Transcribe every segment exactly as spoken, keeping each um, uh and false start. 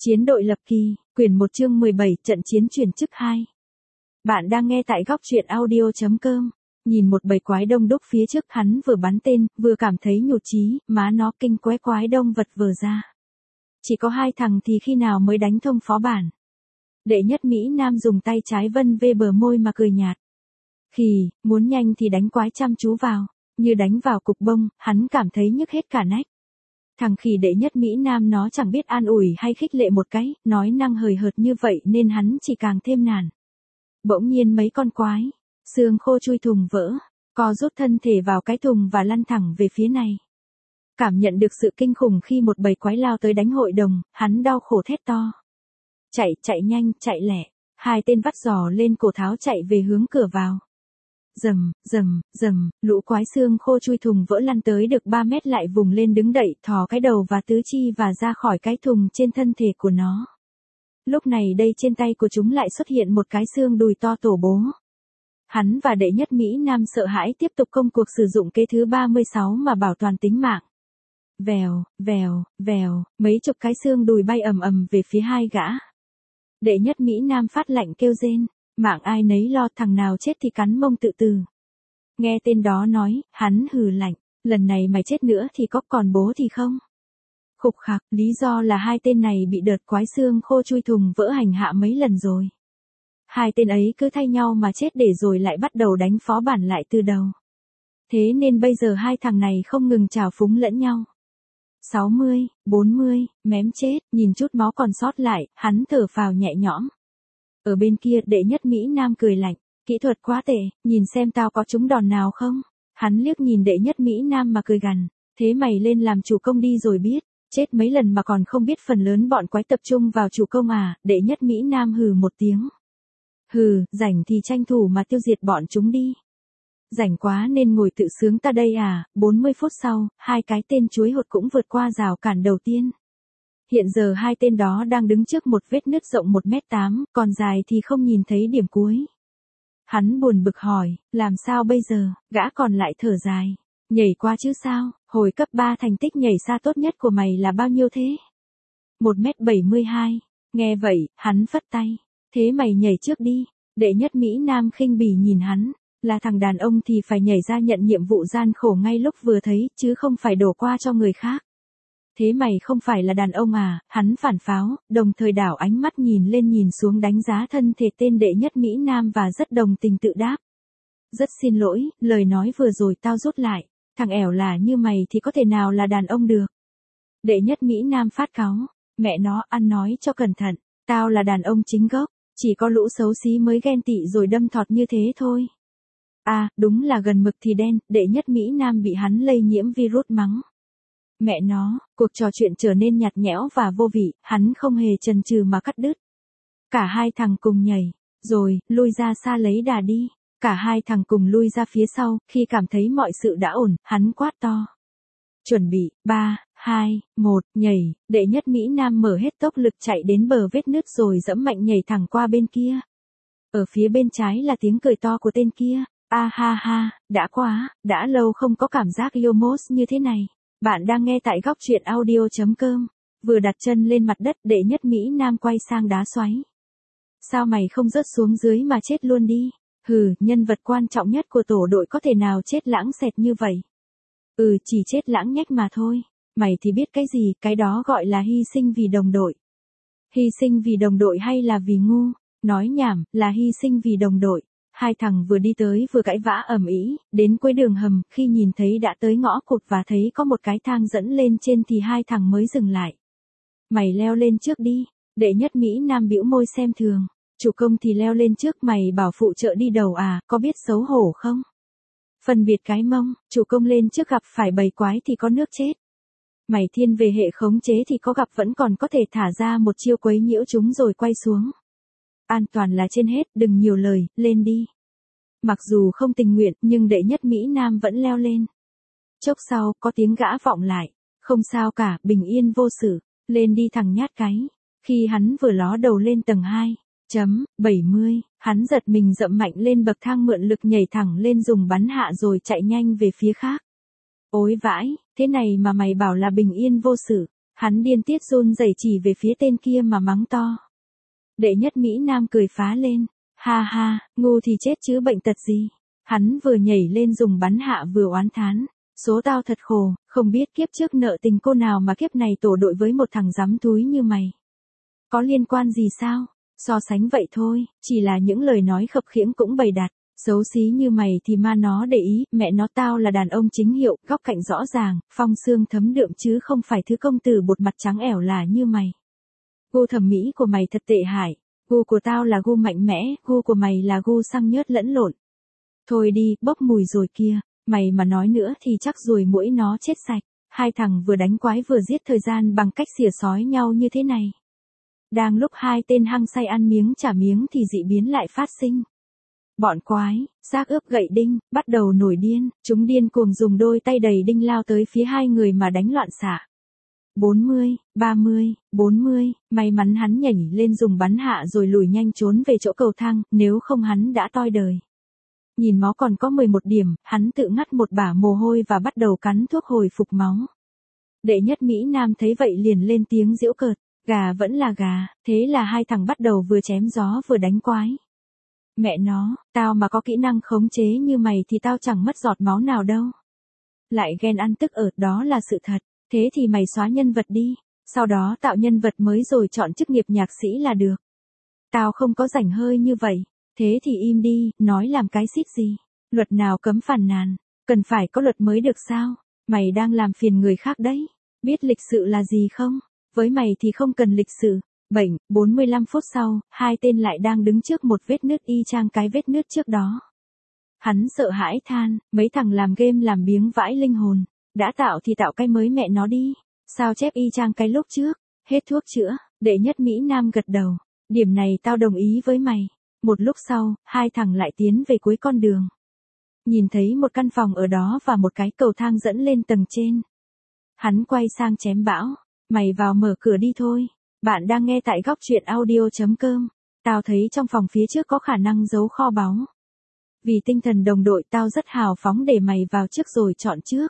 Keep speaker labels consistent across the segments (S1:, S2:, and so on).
S1: Chiến đội lập kỳ, quyển một chương mười bảy, trận chiến chuyển chức hai. Bạn đang nghe tại góc truyện audio chấm com. Nhìn một bầy quái đông đúc phía trước, hắn vừa bắn tên, vừa cảm thấy nhụt chí, má nó kinh quái quái đông vật vờ ra. Chỉ có hai thằng thì khi nào mới đánh thông phó bản. Đệ nhất Mỹ Nam dùng tay trái vân vê bờ môi mà cười nhạt. Khì, muốn nhanh thì đánh quái chăm chú vào, như đánh vào cục bông, hắn cảm thấy nhức hết cả nách. Thằng khỉ đệ nhất Mỹ Nam nó chẳng biết an ủi hay khích lệ một cái, nói năng hời hợt như vậy nên hắn chỉ càng thêm nản. Bỗng nhiên mấy con quái, xương khô chui thùng vỡ, co rút thân thể vào cái thùng và lăn thẳng về phía này. Cảm nhận được sự kinh khủng khi một bầy quái lao tới đánh hội đồng, hắn đau khổ thét to. Chạy, chạy nhanh, chạy lẹ, hai tên vắt giò lên cổ tháo chạy về hướng cửa vào. Rầm, rầm, rầm, lũ quái xương khô chui thùng vỡ lăn tới được ba mét lại vùng lên đứng đậy, thò cái đầu và tứ chi và ra khỏi cái thùng trên thân thể của nó. Lúc này đây trên tay của chúng lại xuất hiện một cái xương đùi to tổ bố. Hắn và đệ nhất Mỹ Nam sợ hãi tiếp tục công cuộc sử dụng kế thứ ba mươi sáu mà bảo toàn tính mạng. Vèo, vèo, vèo, mấy chục cái xương đùi bay ầm ầm về phía hai gã. Đệ nhất Mỹ Nam phát lạnh kêu rên. Mạng ai nấy lo, thằng nào chết thì cắn mông tự tử. Nghe tên đó nói, hắn hừ lạnh, lần này mày chết nữa thì có còn bố thì không? Khục khạc, lý do là hai tên này bị đợt quái xương khô chui thùng vỡ hành hạ mấy lần rồi. Hai tên ấy cứ thay nhau mà chết để rồi lại bắt đầu đánh phó bản lại từ đầu. Thế nên bây giờ hai thằng này không ngừng trào phúng lẫn nhau. sáu mươi, bốn mươi, mém chết, nhìn chút máu còn sót lại, hắn thở phào nhẹ nhõm. Ở bên kia đệ nhất Mỹ Nam cười lạnh, kỹ thuật quá tệ, nhìn xem tao có trúng đòn nào không. Hắn liếc nhìn đệ nhất Mỹ Nam mà cười gằn, thế mày lên làm chủ công đi rồi biết, chết mấy lần mà còn không biết phần lớn bọn quái tập trung vào chủ công à, đệ nhất Mỹ Nam hừ một tiếng. Hừ, rảnh thì tranh thủ mà tiêu diệt bọn chúng đi. Rảnh quá nên ngồi tự sướng ta đây à, bốn mươi phút sau, hai cái tên chuối hột cũng vượt qua rào cản đầu tiên. Hiện giờ hai tên đó đang đứng trước một vết nứt rộng một mét tám, còn dài thì không nhìn thấy điểm cuối. Hắn buồn bực hỏi, làm sao bây giờ, gã còn lại thở dài. Nhảy qua chứ sao, hồi cấp ba thành tích nhảy xa tốt nhất của mày là bao nhiêu thế? một mét bảy mươi hai, nghe vậy, hắn phất tay. Thế mày nhảy trước đi, đệ nhất Mỹ Nam khinh bỉ nhìn hắn, là thằng đàn ông thì phải nhảy ra nhận nhiệm vụ gian khổ ngay lúc vừa thấy, chứ không phải đổ qua cho người khác. Thế mày không phải là đàn ông à, hắn phản pháo, đồng thời đảo ánh mắt nhìn lên nhìn xuống đánh giá thân thể tên đệ nhất Mỹ Nam và rất đồng tình tự đáp. Rất xin lỗi, lời nói vừa rồi tao rút lại, thằng ẻo là như mày thì có thể nào là đàn ông được. Đệ nhất Mỹ Nam phát cáu, mẹ nó ăn nói cho cẩn thận, tao là đàn ông chính gốc, chỉ có lũ xấu xí mới ghen tị rồi đâm thọt như thế thôi. À, đúng là gần mực thì đen, đệ nhất Mỹ Nam bị hắn lây nhiễm virus mắng. Mẹ nó, cuộc trò chuyện trở nên nhạt nhẽo và vô vị, hắn không hề chần chừ mà cắt đứt. Cả hai thằng cùng nhảy, rồi, lui ra xa lấy đà đi. Cả hai thằng cùng lui ra phía sau, khi cảm thấy mọi sự đã ổn, hắn quát to. Chuẩn bị, ba, hai, một, nhảy, đệ nhất Mỹ Nam mở hết tốc lực chạy đến bờ vết nứt rồi dẫm mạnh nhảy thẳng qua bên kia. Ở phía bên trái là tiếng cười to của tên kia, a ha ha, đã quá, đã lâu không có cảm giác Yomos như thế này. Bạn đang nghe tại góc truyện audio chấm com. Vừa đặt chân lên mặt đất, đệ nhất Mỹ Nam quay sang đá xoáy. Sao mày không rớt xuống dưới mà chết luôn đi? Hừ, nhân vật quan trọng nhất của tổ đội có thể nào chết lãng xẹt như vậy? Ừ, chỉ chết lãng nhách mà thôi. Mày thì biết cái gì, cái đó gọi là hy sinh vì đồng đội. Hy sinh vì đồng đội hay là vì ngu? Nói nhảm, là hy sinh vì đồng đội. Hai thằng vừa đi tới vừa cãi vã ầm ĩ, đến cuối đường hầm, khi nhìn thấy đã tới ngõ cụt và thấy có một cái thang dẫn lên trên thì hai thằng mới dừng lại. Mày leo lên trước đi, đệ nhất Mỹ Nam bĩu môi xem thường, chủ công thì leo lên trước mày bảo phụ trợ đi đầu à, có biết xấu hổ không? Phân biệt cái mông, chủ công lên trước gặp phải bầy quái thì có nước chết. Mày thiên về hệ khống chế thì có gặp vẫn còn có thể thả ra một chiêu quấy nhiễu chúng rồi quay xuống. An toàn là trên hết, đừng nhiều lời, lên đi. Mặc dù không tình nguyện, nhưng đệ nhất Mỹ Nam vẫn leo lên. Chốc sau, có tiếng gã vọng lại. Không sao cả, bình yên vô sự, lên đi thằng nhát cái. Khi hắn vừa ló đầu lên tầng hai, chấm, bảy mươi, hắn giật mình dậm mạnh lên bậc thang mượn lực nhảy thẳng lên dùng bắn hạ rồi chạy nhanh về phía khác. Ối vãi, thế này mà mày bảo là bình yên vô sự. Hắn điên tiết run rẩy chỉ về phía tên kia mà mắng to. Đệ nhất Mỹ Nam cười phá lên. Ha ha, ngu thì chết chứ bệnh tật gì. Hắn vừa nhảy lên dùng bắn hạ vừa oán thán. Số tao thật khổ, không biết kiếp trước nợ tình cô nào mà kiếp này tổ đội với một thằng dám túi như mày. Có liên quan gì sao? So sánh vậy thôi, chỉ là những lời nói khập khiễng cũng bày đặt. Xấu xí như mày thì ma nó để ý, mẹ nó tao là đàn ông chính hiệu, góc cạnh rõ ràng, phong xương thấm đượm chứ không phải thứ công tử bột mặt trắng ẻo là như mày. Gu thẩm mỹ của mày thật tệ hại, gu của tao là gu mạnh mẽ, gu của mày là gu xăng nhớt lẫn lộn. Thôi đi, bốc mùi rồi kia, mày mà nói nữa thì chắc ruồi muỗi nó chết sạch. Hai thằng vừa đánh quái vừa giết thời gian bằng cách xỉa xói nhau như thế này. Đang lúc hai tên hăng say ăn miếng trả miếng thì dị biến lại phát sinh. Bọn quái, xác ướp gậy đinh, bắt đầu nổi điên, chúng điên cuồng dùng đôi tay đầy đinh lao tới phía hai người mà đánh loạn xạ. bốn mươi, ba mươi, bốn mươi, may mắn hắn nhảy lên dùng bắn hạ rồi lùi nhanh trốn về chỗ cầu thang, nếu không hắn đã toi đời. Nhìn máu còn có mười một điểm, hắn tự ngắt một bả mồ hôi và bắt đầu cắn thuốc hồi phục máu. Đệ nhất Mỹ Nam thấy vậy liền lên tiếng giễu cợt, gà vẫn là gà, thế là hai thằng bắt đầu vừa chém gió vừa đánh quái. Mẹ nó, tao mà có kỹ năng khống chế như mày thì tao chẳng mất giọt máu nào đâu. Lại ghen ăn tức ở, đó là sự thật, thế thì mày xóa nhân vật đi, sau đó tạo nhân vật mới rồi chọn chức nghiệp nhạc sĩ là được. Tao không có rảnh hơi như vậy, thế thì im đi, nói làm cái xít gì, luật nào cấm phàn nàn, cần phải có luật mới được sao, mày đang làm phiền người khác đấy, biết lịch sự là gì không, với mày thì không cần lịch sự. Bệnh, bốn mươi lăm phút sau, hai tên lại đang đứng trước một vết nứt y chang cái vết nứt trước đó. Hắn sợ hãi than, mấy thằng làm game làm biếng vãi linh hồn, đã tạo thì tạo cái mới mẹ nó đi, sao chép y chang cái lúc trước, hết thuốc chữa, đệ nhất Mỹ Nam gật đầu, điểm này tao đồng ý với mày. Một lúc sau, hai thằng lại tiến về cuối con đường. Nhìn thấy một căn phòng ở đó và một cái cầu thang dẫn lên tầng trên. Hắn quay sang chém bão, mày vào mở cửa đi thôi. Bạn đang nghe tại góc truyện audio chấm com. Tao thấy trong phòng phía trước có khả năng giấu kho báu. Vì tinh thần đồng đội tao rất hào phóng để mày vào trước rồi chọn trước.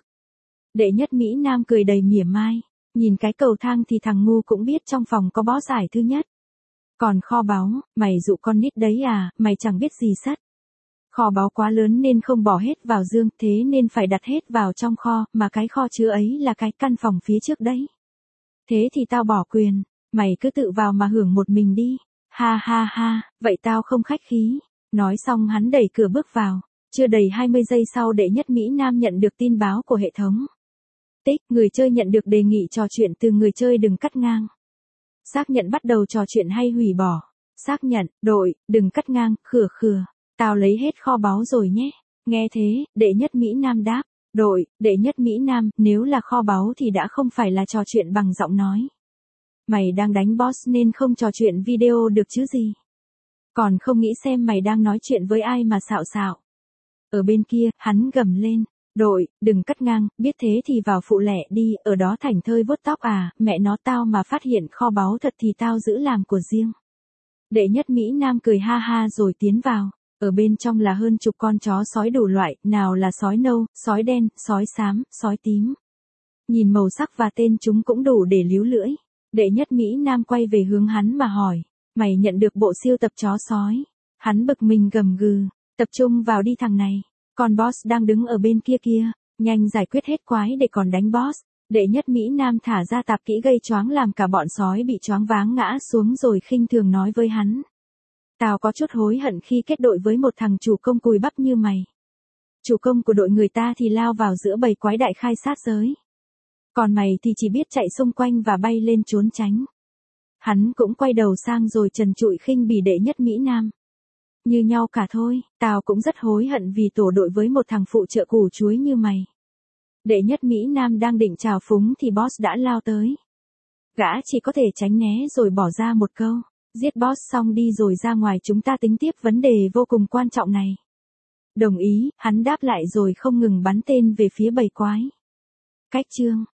S1: Đệ nhất Mỹ Nam cười đầy mỉa mai. Nhìn cái cầu thang thì thằng ngu cũng biết trong phòng có bó giải thứ nhất. Còn kho báu, mày dụ con nít đấy à, mày chẳng biết gì sắt. Kho báu quá lớn nên không bỏ hết vào dương, thế nên phải đặt hết vào trong kho, mà cái kho chứa ấy là cái căn phòng phía trước đấy. Thế thì tao bỏ quyền. Mày cứ tự vào mà hưởng một mình đi. Ha ha ha, vậy tao không khách khí. Nói xong hắn đẩy cửa bước vào. Chưa đầy hai mươi giây sau đệ nhất Mỹ Nam nhận được tin báo của hệ thống. Tích, người chơi nhận được đề nghị trò chuyện từ người chơi đừng cắt ngang. Xác nhận bắt đầu trò chuyện hay hủy bỏ. Xác nhận, đội, đừng cắt ngang, khừa khừa. Tao lấy hết kho báu rồi nhé. Nghe thế, đệ nhất Mỹ Nam đáp. Đội, đệ nhất Mỹ Nam, nếu là kho báu thì đã không phải là trò chuyện bằng giọng nói. Mày đang đánh boss nên không trò chuyện video được chứ gì. Còn không nghĩ xem mày đang nói chuyện với ai mà xạo xạo. Ở bên kia, hắn gầm lên. Đội, đừng cắt ngang, biết thế thì vào phụ lẻ đi, ở đó thảnh thơi vuốt tóc à, mẹ nó tao mà phát hiện kho báu thật thì tao giữ làm của riêng. Đệ nhất Mỹ Nam cười ha ha rồi tiến vào. Ở bên trong là hơn chục con chó sói đủ loại, nào là sói nâu, sói đen, sói xám, sói tím. Nhìn màu sắc và tên chúng cũng đủ để líu lưỡi. Đệ nhất Mỹ Nam quay về hướng hắn mà hỏi, mày nhận được bộ siêu tập chó sói. Hắn bực mình gầm gừ, tập trung vào đi thằng này, con boss đang đứng ở bên kia kia, nhanh giải quyết hết quái để còn đánh boss. Đệ nhất Mỹ Nam thả ra tạp kỹ gây choáng làm cả bọn sói bị choáng váng ngã xuống rồi khinh thường nói với hắn. Tao có chút hối hận khi kết đội với một thằng chủ công cùi bắp như mày. Chủ công của đội người ta thì lao vào giữa bầy quái đại khai sát giới. Còn mày thì chỉ biết chạy xung quanh và bay lên trốn tránh. Hắn cũng quay đầu sang rồi trần trụi khinh bỉ đệ nhất Mỹ Nam. Như nhau cả thôi, tao cũng rất hối hận vì tổ đội với một thằng phụ trợ củ chuối như mày. Đệ nhất Mỹ Nam đang định chào phúng thì boss đã lao tới. Gã chỉ có thể tránh né rồi bỏ ra một câu. Giết boss xong đi rồi ra ngoài chúng ta tính tiếp vấn đề vô cùng quan trọng này. Đồng ý, hắn đáp lại rồi không ngừng bắn tên về phía bầy quái. Cách chương